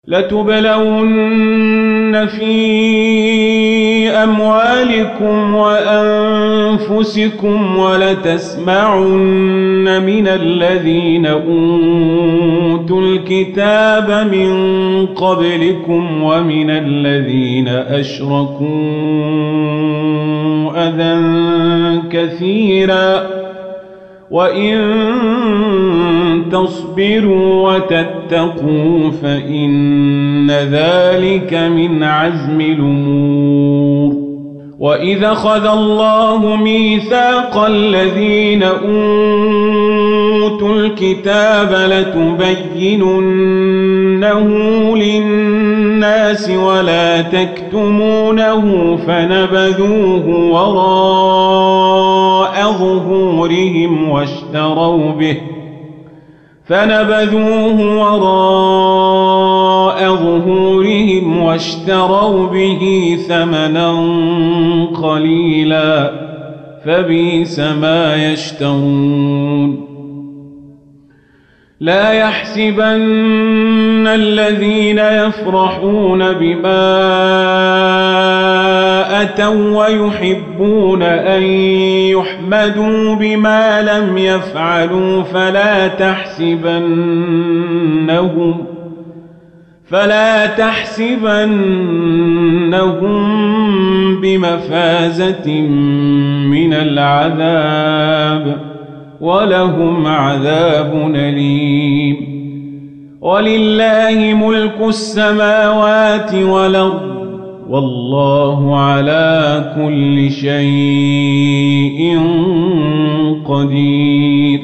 لتبلون في أموالكم وأنفسكم ولتسمعن من الذين أوتوا الكتاب من قبلكم ومن الذين أشركوا أذى كثيرا وإن تصبروا وتتقوا فإن ذلك من عزم الأمور. وإذا أخذ الله ميثاق الذين أوتوا الكتاب لتبيننه للناس ولا تكتمونه فنبذوه وراء ظهورهم واشتروا به ثمنا قليلا فبئس ما يشترون. لا يحسبن الذين يفرحون بما أتوا ويحبون أن يحمدوا بما لم يفعلوا فلا تحسبنهم بمفازة من العذاب ولهم عذاب أليم. ولله ملك السماوات والأرض والله على كل شيء قدير.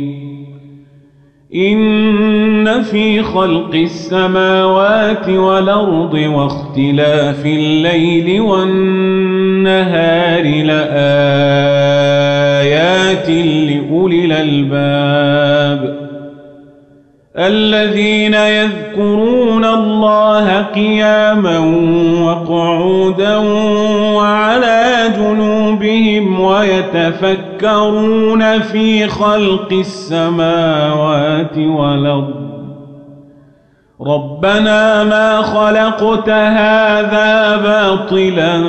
إن في خلق السماوات والأرض واختلاف الليل والنهار لآيات لأولي الألباب الذين يذكرون الله قياما وقعودا وعلى جنوبهم ويتفكرون في خلق السماوات والأرض ربنا ما خلقت هذا باطلا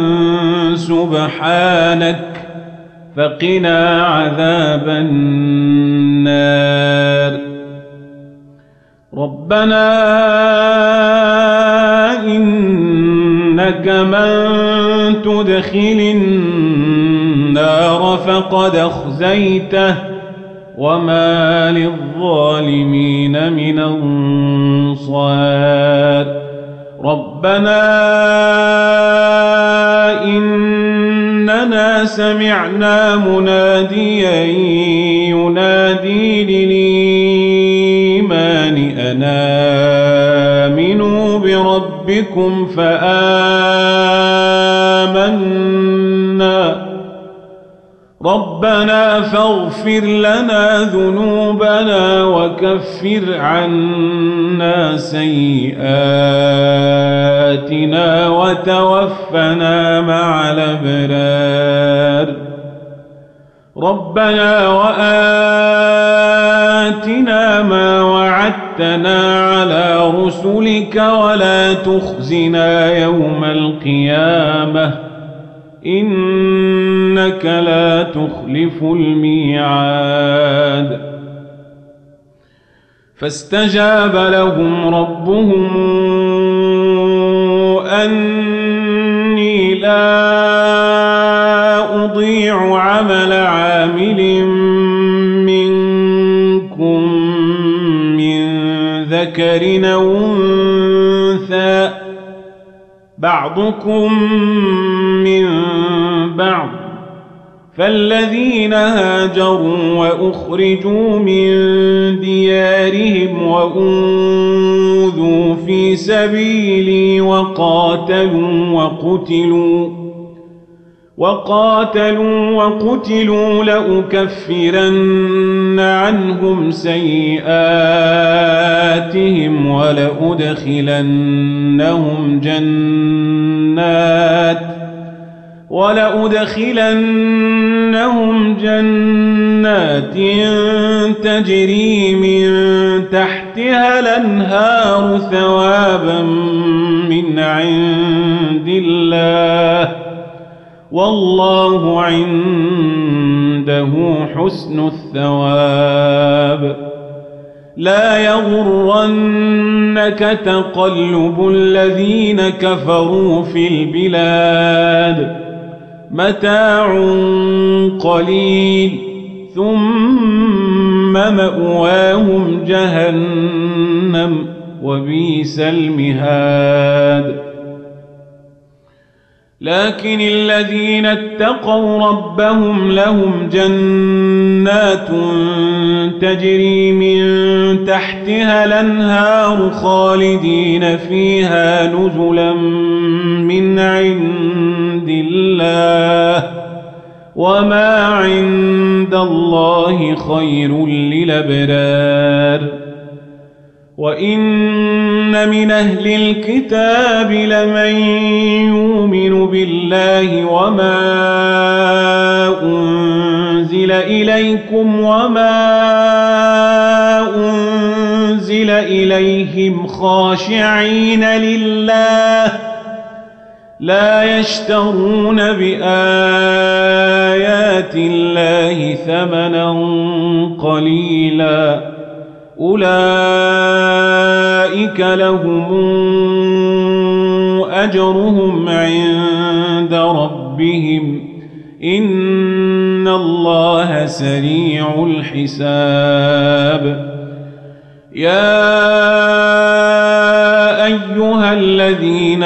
سبحانك فقنا عذاب النار. ربنا إنك من تدخل النار فقد أخزيته وما للظالمين من أنصار. ربنا إننا سمعنا مناديا ينادي للإيمان أن آمنوا بربكم فآمنا. ربنا فاغفر لنا ذنوبنا وكفر عنا سيئاتنا وتوفنا مع الأبرار. ربنا وآتنا ما وعدتنا على رسلك ولا تخزنا يوم القيامة إنك لا تخلف الميعاد. فاستجاب لهم ربهم أني لا أضيع عمل عامل منكم من ذكر أو أنثى بعضكم من بعض. فالذين هاجروا وأخرجوا من ديارهم وأوذوا في سبيلي وقاتلوا لأكفرن عنهم سيئاتهم ولأدخلنهم جنات تجري من تحتها الأنهار ثوابا من عند الله والله عنده حسن الثواب لا يغرنك تقلب الذين كفروا في البلاد متاع قليل ثم مأواهم جهنم وبئس المهاد لكن الذين اتقوا ربهم لهم جنات تجري من تحتها الأنهار خالدين فيها نزلا من عند الله وما عند الله خير للأبرار وإن من أهل الكتاب لمن يؤمن بالله وما أنزل إليكم وما أنزل إليهم خاشعين لله لا يشترون بآيات الله ثمنا قليلا أولئك لهم أجرهم عند ربهم إن الله سريع الحساب يا أيها الذين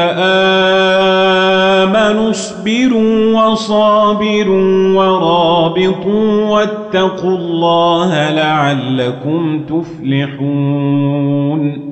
آمنوا اصبروا وصابروا ورابطوا واتقوا الله لعلكم تفلحون